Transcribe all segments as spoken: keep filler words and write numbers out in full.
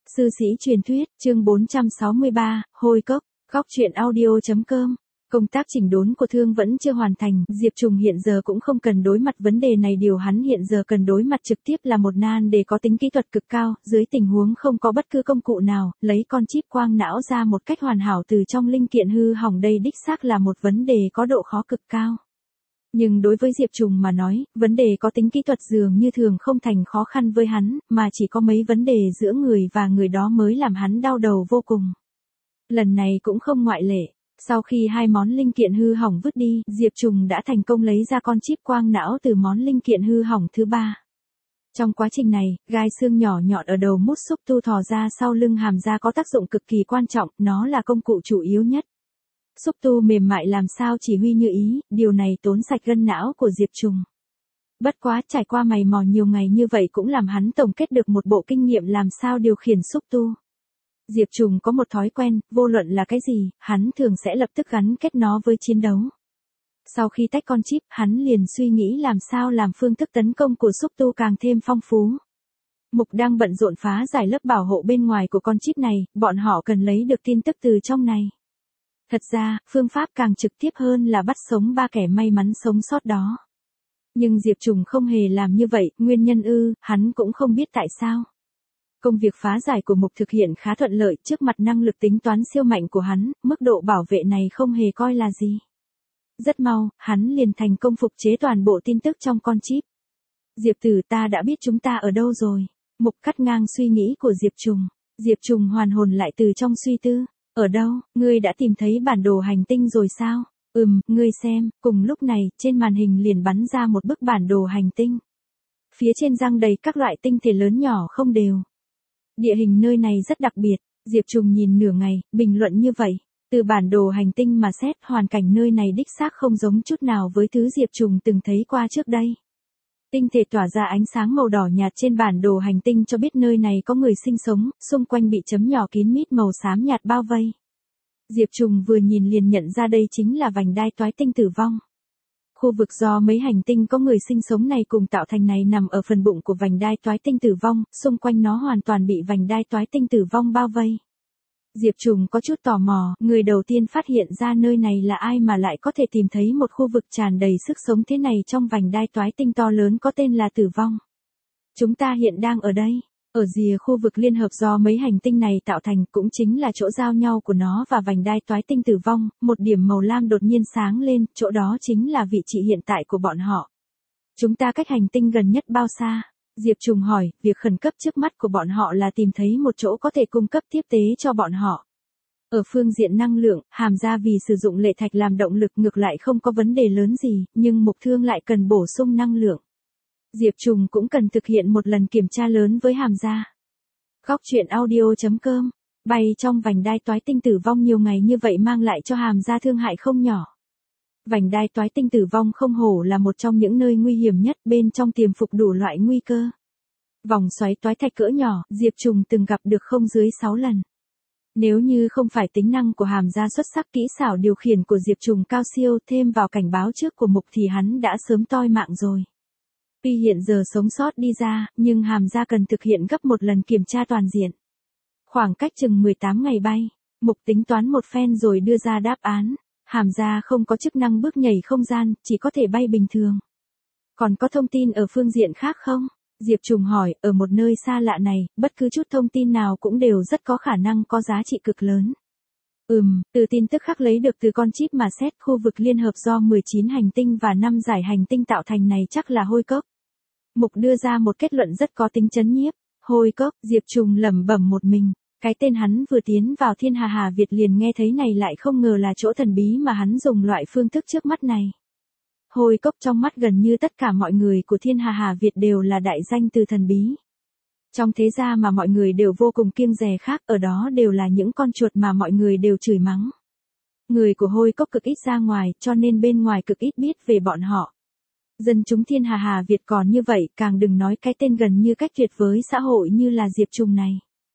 Sư sĩ truyền thuyết, chương bốn trăm sáu mươi ba, Hôi Cốc, góc truyện audio.com. Công tác chỉnh đốn của Thương vẫn chưa hoàn thành, Diệp Trùng hiện giờ cũng không cần đối mặt vấn đề này, điều hắn hiện giờ cần đối mặt trực tiếp là một nan đề có tính kỹ thuật cực cao, dưới tình huống không có bất cứ công cụ nào, lấy con chip quang não ra một cách hoàn hảo từ trong linh kiện hư hỏng đây đích xác là một vấn đề có độ khó cực cao. Nhưng đối với Diệp Trùng mà nói, vấn đề có tính kỹ thuật dường như thường không thành khó khăn với hắn, mà chỉ có mấy vấn đề giữa người và người đó mới làm hắn đau đầu vô cùng. Lần này cũng không ngoại lệ. Sau khi hai món linh kiện hư hỏng vứt đi, Diệp Trùng đã thành công lấy ra con chip quang não từ món linh kiện hư hỏng thứ ba. Trong quá trình này, gai xương nhỏ nhọn ở đầu mút xúc tu thò ra sau lưng hàm ra có tác dụng cực kỳ quan trọng, nó là công cụ chủ yếu nhất. Xúc tu mềm mại làm sao chỉ huy như ý, điều này tốn sạch gân não của Diệp Trùng. Bất quá trải qua mày mò nhiều ngày như vậy cũng làm hắn tổng kết được một bộ kinh nghiệm làm sao điều khiển xúc tu. Diệp Trùng có một thói quen, vô luận là cái gì, hắn thường sẽ lập tức gắn kết nó với chiến đấu. Sau khi tách con chip, hắn liền suy nghĩ làm sao làm phương thức tấn công của xúc tu càng thêm phong phú. Mục đang bận rộn phá giải lớp bảo hộ bên ngoài của con chip này, bọn họ cần lấy được tin tức từ trong này. Thật ra, phương pháp càng trực tiếp hơn là bắt sống ba kẻ may mắn sống sót đó. Nhưng Diệp Trùng không hề làm như vậy, nguyên nhân ư, hắn cũng không biết tại sao. Công việc phá giải của Mục thực hiện khá thuận lợi trước mặt năng lực tính toán siêu mạnh của hắn, mức độ bảo vệ này không hề coi là gì. Rất mau, hắn liền thành công phục chế toàn bộ tin tức trong con chip. Diệp Tử, ta đã biết chúng ta ở đâu rồi. Mục cắt ngang suy nghĩ của Diệp Trùng. Diệp Trùng hoàn hồn lại từ trong suy tư. Ở đâu, ngươi đã tìm thấy bản đồ hành tinh rồi sao? Ừm, ngươi xem, cùng lúc này, trên màn hình liền bắn ra một bức bản đồ hành tinh. Phía trên răng đầy các loại tinh thể lớn nhỏ không đều. Địa hình nơi này rất đặc biệt, Diệp Trùng nhìn nửa ngày, bình luận như vậy. Từ bản đồ hành tinh mà xét, hoàn cảnh nơi này đích xác không giống chút nào với thứ Diệp Trùng từng thấy qua trước đây. Tinh thể tỏa ra ánh sáng màu đỏ nhạt trên bản đồ hành tinh cho biết nơi này có người sinh sống, xung quanh bị chấm nhỏ kín mít màu xám nhạt bao vây. Diệp Trùng vừa nhìn liền nhận ra đây chính là vành đai toái tinh tử vong. Khu vực do mấy hành tinh có người sinh sống này cùng tạo thành này nằm ở phần bụng của vành đai toái tinh tử vong, xung quanh nó hoàn toàn bị vành đai toái tinh tử vong bao vây. Diệp Trùng có chút tò mò, người đầu tiên phát hiện ra nơi này là ai mà lại có thể tìm thấy một khu vực tràn đầy sức sống thế này trong vành đai toái tinh to lớn có tên là tử vong. Chúng ta hiện đang ở đây, ở rìa khu vực liên hợp do mấy hành tinh này tạo thành cũng chính là chỗ giao nhau của nó và vành đai toái tinh tử vong, một điểm màu lam đột nhiên sáng lên, chỗ đó chính là vị trí hiện tại của bọn họ. Chúng ta cách hành tinh gần nhất bao xa? Diệp Trùng hỏi, việc khẩn cấp trước mắt của bọn họ là tìm thấy một chỗ có thể cung cấp tiếp tế cho bọn họ. Ở phương diện năng lượng, Hàm Gia vì sử dụng lệ thạch làm động lực ngược lại không có vấn đề lớn gì, nhưng Mục Thương lại cần bổ sung năng lượng. Diệp Trùng cũng cần thực hiện một lần kiểm tra lớn với Hàm Gia. Góc truyện audio.com, bay trong vành đai toái tinh tử vong nhiều ngày như vậy mang lại cho Hàm Gia thương hại không nhỏ. Vành đai toái tinh tử vong không hổ là một trong những nơi nguy hiểm nhất, bên trong tiềm phục đủ loại nguy cơ. Vòng xoáy toái thạch cỡ nhỏ, Diệp Trùng từng gặp được không dưới sáu lần. Nếu như không phải tính năng của Hàm Gia xuất sắc, kỹ xảo điều khiển của Diệp Trùng cao siêu thêm vào cảnh báo trước của Mục thì hắn đã sớm toi mạng rồi. Tuy hiện giờ sống sót đi ra, nhưng Hàm Gia cần thực hiện gấp một lần kiểm tra toàn diện. Khoảng cách chừng mười tám ngày bay, Mục tính toán một phen rồi đưa ra đáp án. Hàm Gia không có chức năng bước nhảy không gian, chỉ có thể bay bình thường. Còn có thông tin ở phương diện khác không? Diệp Trùng hỏi, ở một nơi xa lạ này, bất cứ chút thông tin nào cũng đều rất có khả năng có giá trị cực lớn. Ừm, từ tin tức khác lấy được từ con chip mà xét, khu vực liên hợp do mười chín hành tinh và năm giải hành tinh tạo thành này chắc là Hôi Cốc. Mục đưa ra một kết luận rất có tính chấn nhiếp. Hôi Cốc, Diệp Trùng lẩm bẩm một mình. Cái tên hắn vừa tiến vào Thiên Hà Hà Việt liền nghe thấy này lại không ngờ là chỗ thần bí mà hắn dùng loại phương thức trước mắt này. Hôi Cốc trong mắt gần như tất cả mọi người của Thiên Hà Hà Việt đều là đại danh từ thần bí. Trong thế gia mà mọi người đều vô cùng kiêng dè khác, ở đó đều là những con chuột mà mọi người đều chửi mắng. Người của Hôi Cốc cực ít ra ngoài, cho nên bên ngoài cực ít biết về bọn họ. Dân chúng Thiên Hà Hà Việt còn như vậy, càng đừng nói cái tên gần như cách tuyệt với xã hội như là Diệp Trùng này.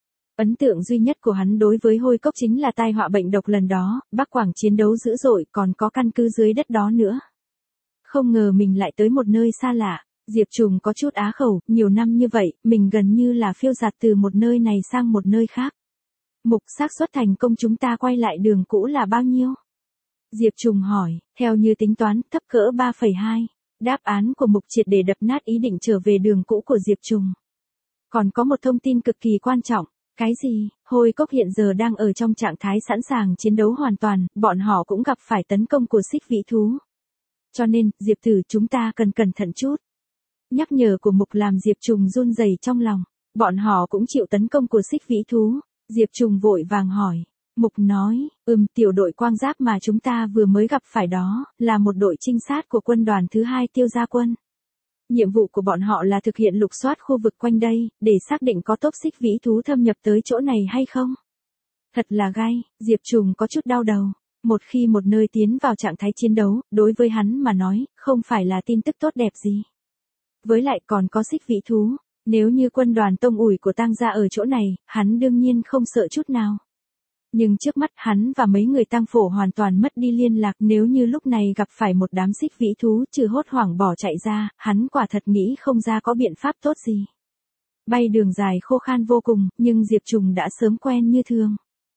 Ấn tượng duy nhất của hắn đối với Hôi Cốc chính là tai họa bệnh độc lần đó, Bắc Quảng chiến đấu dữ dội còn có căn cứ dưới đất đó nữa. Không ngờ mình lại tới một nơi xa lạ, Diệp Trùng có chút á khẩu, nhiều năm như vậy, mình gần như là phiêu dạt từ một nơi này sang một nơi khác. Mục, xác suất thành công chúng ta quay lại đường cũ là bao nhiêu? Diệp Trùng hỏi, theo như tính toán, thấp cỡ ba phẩy hai. Đáp án của Mục triệt để đập nát ý định trở về đường cũ của Diệp Trùng. Còn có một thông tin cực kỳ quan trọng. Cái gì? Hôi Cốc hiện giờ đang ở trong trạng thái sẵn sàng chiến đấu hoàn toàn, bọn họ cũng gặp phải tấn công của xích vĩ thú. Cho nên, Diệp Tử chúng ta cần cẩn thận chút. Nhắc nhở của Mục làm Diệp Trùng run rẩy trong lòng. Bọn họ cũng chịu tấn công của xích vĩ thú. Diệp Trùng vội vàng hỏi. Mục nói, ừm tiểu đội quang giáp mà chúng ta vừa mới gặp phải đó, là một đội trinh sát của quân đoàn thứ hai Tiêu Gia Quân. Nhiệm vụ của bọn họ là thực hiện lục soát khu vực quanh đây, để xác định có tốc xích vĩ thú thâm nhập tới chỗ này hay không. Thật là gai, Diệp Trùng có chút đau đầu. Một khi một nơi tiến vào trạng thái chiến đấu, đối với hắn mà nói, không phải là tin tức tốt đẹp gì. Với lại còn có xích vĩ thú, nếu như quân đoàn tông ủi của Tang gia ở chỗ này, hắn đương nhiên không sợ chút nào. Nhưng trước mắt hắn và mấy người Tang Phổ hoàn toàn mất đi liên lạc, nếu như lúc này gặp phải một đám xích vĩ thú trừ hốt hoảng bỏ chạy ra, hắn quả thật nghĩ không ra có biện pháp tốt gì. Bay đường dài khô khan vô cùng, nhưng Diệp Trùng đã sớm quen như thường.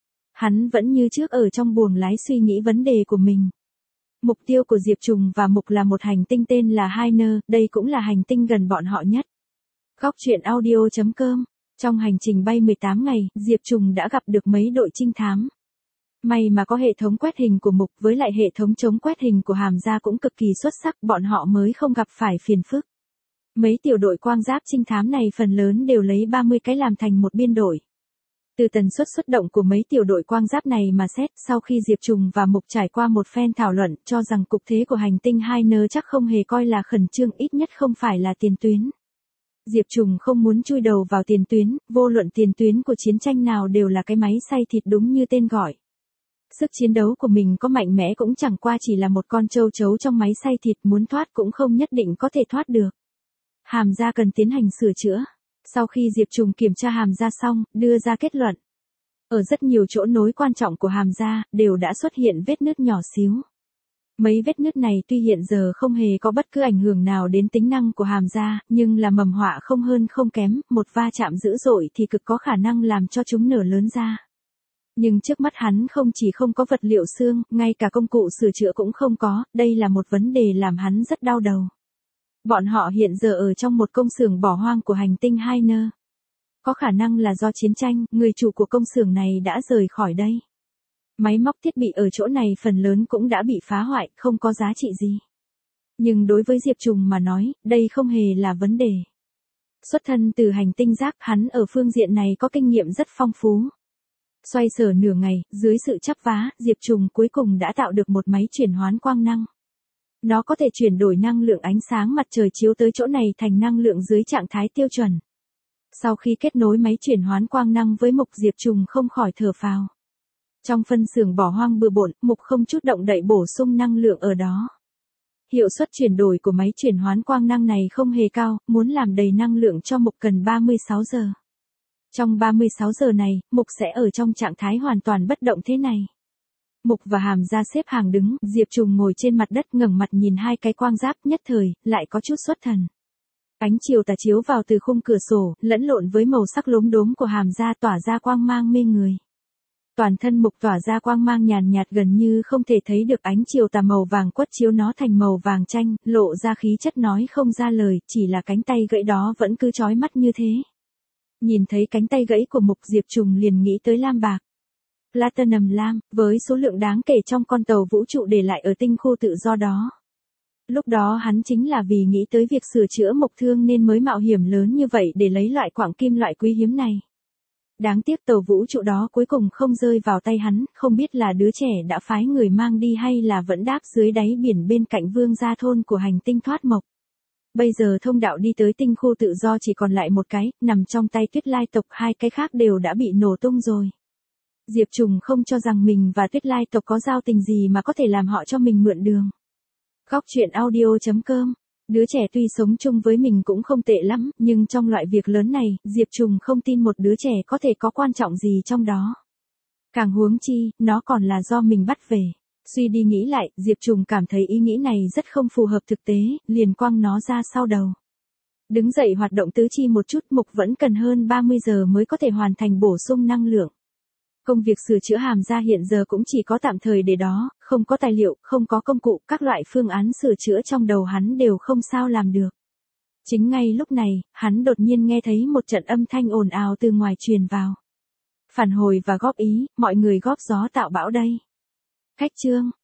Hắn vẫn như trước ở trong buồng lái suy nghĩ vấn đề của mình. Mục tiêu của Diệp Trùng và Mục là một hành tinh tên là Hainer, đây cũng là hành tinh gần bọn họ nhất. Góc truyện audio chấm com. Trong hành trình bay mười tám ngày, Diệp Trùng đã gặp được mấy đội trinh thám. May mà có hệ thống quét hình của Mục với lại hệ thống chống quét hình của Hàm Gia cũng cực kỳ xuất sắc, bọn họ mới không gặp phải phiền phức. Mấy tiểu đội quang giáp trinh thám này phần lớn đều lấy ba mươi cái làm thành một biên đội. Từ tần suất xuất động của mấy tiểu đội quang giáp này mà xét, sau khi Diệp Trùng và Mục trải qua một phen thảo luận, cho rằng cục thế của hành tinh Hainer chắc không hề coi là khẩn trương, ít nhất không phải là tiền tuyến. Diệp Trùng không muốn chui đầu vào tiền tuyến, vô luận tiền tuyến của chiến tranh nào đều là cái máy xay thịt đúng như tên gọi. Sức chiến đấu của mình có mạnh mẽ cũng chẳng qua chỉ là một con trâu trấu trong máy xay thịt, muốn thoát cũng không nhất định có thể thoát được. Hàm Gia cần tiến hành sửa chữa. Sau khi Diệp Trùng kiểm tra Hàm Gia xong, đưa ra kết luận. Ở rất nhiều chỗ nối quan trọng của Hàm Gia, đều đã xuất hiện vết nứt nhỏ xíu. Mấy vết nứt này tuy hiện giờ không hề có bất cứ ảnh hưởng nào đến tính năng của Hàm Gia, nhưng là mầm họa không hơn không kém, một va chạm dữ dội thì cực có khả năng làm cho chúng nở lớn ra. Nhưng trước mắt hắn không chỉ không có vật liệu xương, ngay cả công cụ sửa chữa cũng không có, đây là một vấn đề làm hắn rất đau đầu. Bọn họ hiện giờ ở trong một công xưởng bỏ hoang của hành tinh Hainer. Có khả năng là do chiến tranh, người chủ của công xưởng này đã rời khỏi đây. Máy móc thiết bị ở chỗ này phần lớn cũng đã bị phá hoại, không có giá trị gì. Nhưng đối với Diệp Trùng mà nói, đây không hề là vấn đề. Xuất thân từ hành tinh rác, hắn ở phương diện này có kinh nghiệm rất phong phú. Xoay sở nửa ngày, dưới sự chắp vá, Diệp Trùng cuối cùng đã tạo được một máy chuyển hoán quang năng. Nó có thể chuyển đổi năng lượng ánh sáng mặt trời chiếu tới chỗ này thành năng lượng dưới trạng thái tiêu chuẩn. Sau khi kết nối máy chuyển hoán quang năng với Mục, Diệp Trùng không khỏi thở phào. Trong phân xưởng bỏ hoang bừa bộn, Mục không chút động đậy bổ sung năng lượng ở đó. Hiệu suất chuyển đổi của máy chuyển hoán quang năng này không hề cao, muốn làm đầy năng lượng cho Mục cần ba mươi sáu giờ. Trong ba mươi sáu giờ này, Mục sẽ ở trong trạng thái hoàn toàn bất động thế này. Mục và Hàm Gia xếp hàng đứng, Diệp Trùng ngồi trên mặt đất ngẩng mặt nhìn hai cái quang giáp, nhất thời, lại có chút xuất thần. Ánh chiều tà chiếu vào từ khung cửa sổ, lẫn lộn với màu sắc lốm đốm của Hàm Gia tỏa ra quang mang mê người. Toàn thân Mục tỏa ra quang mang nhàn nhạt gần như không thể thấy được, ánh chiều tà màu vàng quất chiếu nó thành màu vàng chanh, lộ ra khí chất nói không ra lời, chỉ là cánh tay gãy đó vẫn cứ chói mắt như thế. Nhìn thấy cánh tay gãy của Mục, Diệp Trùng liền nghĩ tới lam bạc. Platinum lam, với số lượng đáng kể trong con tàu vũ trụ để lại ở tinh khu tự do đó. Lúc đó hắn chính là vì nghĩ tới việc sửa chữa Mộc Thương nên mới mạo hiểm lớn như vậy để lấy loại quặng kim loại quý hiếm này. Đáng tiếc tàu vũ trụ đó cuối cùng không rơi vào tay hắn, không biết là đứa trẻ đã phái người mang đi hay là vẫn đáp dưới đáy biển bên cạnh vương gia thôn của hành tinh thoát mộc. Bây giờ thông đạo đi tới tinh khu tự do chỉ còn lại một cái, nằm trong tay Tuyết Lai tộc, hai cái khác đều đã bị nổ tung rồi. Diệp Trùng không cho rằng mình và Tuyết Lai tộc có giao tình gì mà có thể làm họ cho mình mượn đường. Góc truyện audio chấm com. Đứa trẻ tuy sống chung với mình cũng không tệ lắm, nhưng trong loại việc lớn này, Diệp Trùng không tin một đứa trẻ có thể có quan trọng gì trong đó. Càng huống chi, nó còn là do mình bắt về. Suy đi nghĩ lại, Diệp Trùng cảm thấy ý nghĩ này rất không phù hợp thực tế, liền quăng nó ra sau đầu. Đứng dậy hoạt động tứ chi một chút, Mục vẫn cần hơn ba mươi giờ mới có thể hoàn thành bổ sung năng lượng. Công việc sửa chữa hàm da hiện giờ cũng chỉ có tạm thời để đó, không có tài liệu, không có công cụ, các loại phương án sửa chữa trong đầu hắn đều không sao làm được. Chính ngay lúc này, hắn đột nhiên nghe thấy một trận âm thanh ồn ào từ ngoài truyền vào. Phản hồi và góp ý, mọi người góp gió tạo bão đây. Cách chương